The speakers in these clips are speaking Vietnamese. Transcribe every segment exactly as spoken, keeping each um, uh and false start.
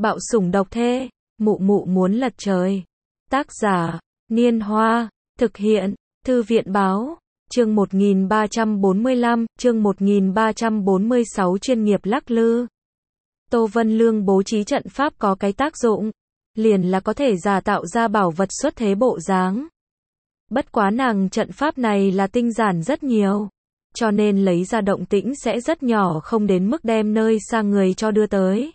Bạo sủng độc thê, mụ mụ muốn lật trời. Tác giả, Niên Hoa, thực hiện, Thư viện báo, chương một nghìn ba trăm bốn mươi lăm, chương một nghìn ba trăm bốn mươi sáu chuyên nghiệp lắc lư. Tô Vân Lương bố trí trận pháp có cái tác dụng, liền là có thể giả tạo ra bảo vật xuất thế bộ dáng. Bất quá nàng trận pháp này là tinh giản rất nhiều, cho nên lấy ra động tĩnh sẽ rất nhỏ, không đến mức đem nơi xa người cho đưa tới.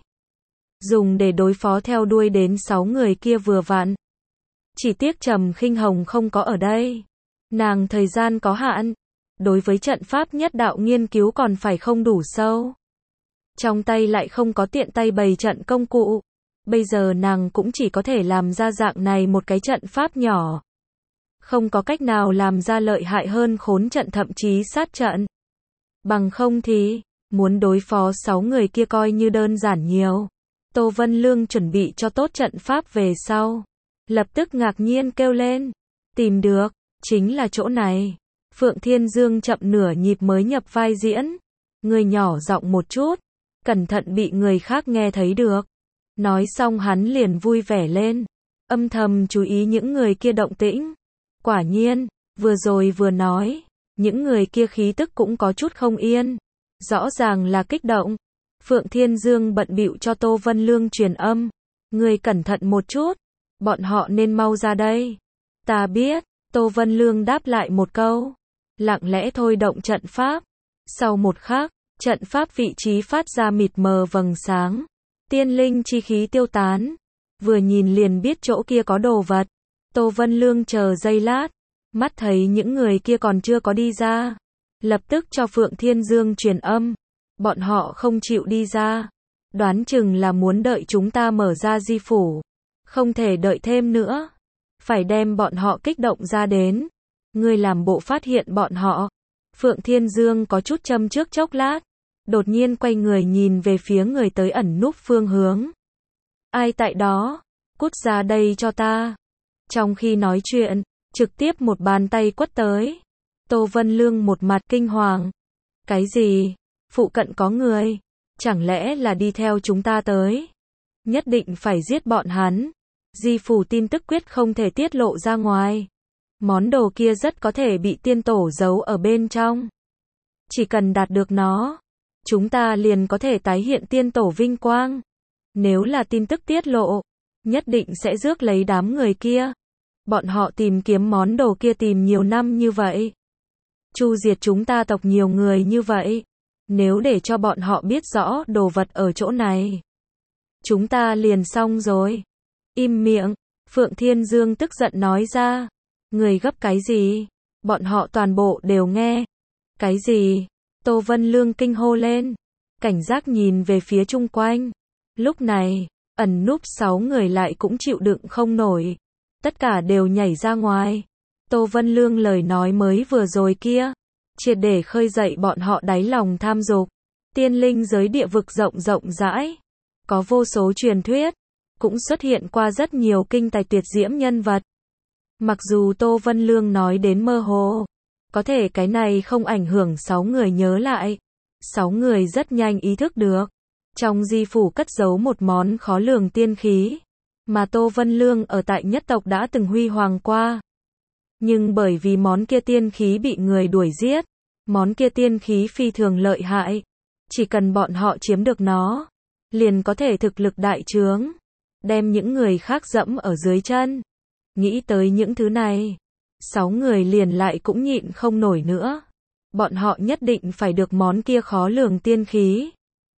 Dùng để đối phó theo đuôi đến sáu người kia vừa vặn. Chỉ tiếc Trầm Khinh Hồng không có ở đây. Nàng thời gian có hạn, đối với trận pháp nhất đạo nghiên cứu còn phải không đủ sâu. Trong tay lại không có tiện tay bày trận công cụ. Bây giờ nàng cũng chỉ có thể làm ra dạng này một cái trận pháp nhỏ. Không có cách nào làm ra lợi hại hơn khốn trận thậm chí sát trận. Bằng không thì, muốn đối phó sáu người kia coi như đơn giản nhiều. Tô Vân Lương chuẩn bị cho tốt trận pháp về sau. Lập tức ngạc nhiên kêu lên. Tìm được, chính là chỗ này. Phượng Thiên Dương chậm nửa nhịp mới nhập vai diễn. Người nhỏ giọng một chút. Cẩn thận bị người khác nghe thấy được. Nói xong hắn liền vui vẻ lên. Âm thầm chú ý những người kia động tĩnh. Quả nhiên, vừa rồi vừa nói. Những người kia khí tức cũng có chút không yên. Rõ ràng là kích động. Phượng Thiên Dương bận bịu cho Tô Vân Lương truyền âm. Người cẩn thận một chút. Bọn họ nên mau ra đây. Ta biết. Tô Vân Lương đáp lại một câu. Lặng lẽ thôi động trận pháp. Sau một khắc, trận pháp vị trí phát ra mịt mờ vầng sáng. Tiên linh chi khí tiêu tán. Vừa nhìn liền biết chỗ kia có đồ vật. Tô Vân Lương chờ giây lát. Mắt thấy những người kia còn chưa có đi ra. Lập tức cho Phượng Thiên Dương truyền âm. Bọn họ không chịu đi ra. Đoán chừng là muốn đợi chúng ta mở ra di phủ. Không thể đợi thêm nữa. Phải đem bọn họ kích động ra đến. Ngươi làm bộ phát hiện bọn họ. Phượng Thiên Dương có chút châm trước chốc lát. Đột nhiên quay người nhìn về phía người tới ẩn núp phương hướng. Ai tại đó? Cút ra đây cho ta. Trong khi nói chuyện, trực tiếp một bàn tay quất tới. Tô Vân Lương một mặt kinh hoàng. Cái gì? Phụ cận có người. Chẳng lẽ là đi theo chúng ta tới? Nhất định phải giết bọn hắn. Di phủ tin tức quyết không thể tiết lộ ra ngoài. Món đồ kia rất có thể bị tiên tổ giấu ở bên trong. Chỉ cần đạt được nó, chúng ta liền có thể tái hiện tiên tổ vinh quang. Nếu là tin tức tiết lộ, nhất định sẽ rước lấy đám người kia. Bọn họ tìm kiếm món đồ kia tìm nhiều năm như vậy. Chu diệt chúng ta tộc nhiều người như vậy. Nếu để cho bọn họ biết rõ đồ vật ở chỗ này, chúng ta liền xong rồi. Im miệng, Phượng Thiên Dương tức giận nói ra. Người gấp cái gì? Bọn họ toàn bộ đều nghe. Cái gì? Tô Vân Lương kinh hô lên. Cảnh giác nhìn về phía chung quanh. Lúc này, ẩn núp sáu người lại cũng chịu đựng không nổi. Tất cả đều nhảy ra ngoài. Tô Vân Lương lời nói mới vừa rồi kia. Triệt để khơi dậy bọn họ đáy lòng tham dục. Tiên linh giới địa vực rộng rộng rãi. Có vô số truyền thuyết. Cũng xuất hiện qua rất nhiều kinh tài tuyệt diễm nhân vật. Mặc dù Tô Vân Lương nói đến mơ hồ. Có thể cái này không ảnh hưởng sáu người nhớ lại. Sáu người rất nhanh ý thức được. Trong di phủ cất giấu một món khó lường tiên khí. Mà Tô Vân Lương ở tại nhất tộc đã từng huy hoàng qua. Nhưng bởi vì món kia tiên khí bị người đuổi giết. Món kia tiên khí phi thường lợi hại. Chỉ cần bọn họ chiếm được nó, liền có thể thực lực đại trướng. Đem những người khác dẫm ở dưới chân. Nghĩ tới những thứ này, sáu người liền lại cũng nhịn không nổi nữa. Bọn họ nhất định phải được món kia khó lường tiên khí.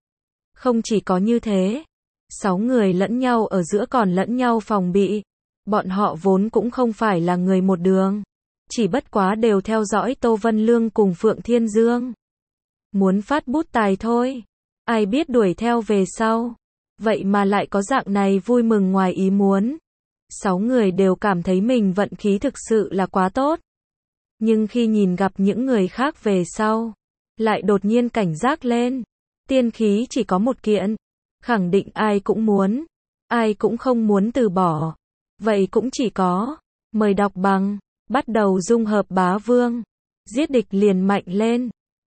Không chỉ có như thế, sáu người lẫn nhau ở giữa còn lẫn nhau phòng bị. Bọn họ vốn cũng không phải là người một đường. Chỉ bất quá đều theo dõi Tô Vân Lương cùng Phượng Thiên Dương. Muốn phát bút tài thôi. Ai biết đuổi theo về sau. Vậy mà lại có dạng này vui mừng ngoài ý muốn. Sáu người đều cảm thấy mình vận khí thực sự là quá tốt. Nhưng khi nhìn gặp những người khác về sau, lại đột nhiên cảnh giác lên. Tiên khí chỉ có một kiện. Khẳng định ai cũng muốn. Ai cũng không muốn từ bỏ. Vậy cũng chỉ có. Mời đọc bằng. Bắt đầu dung hợp bá vương. Giết địch liền mạnh lên.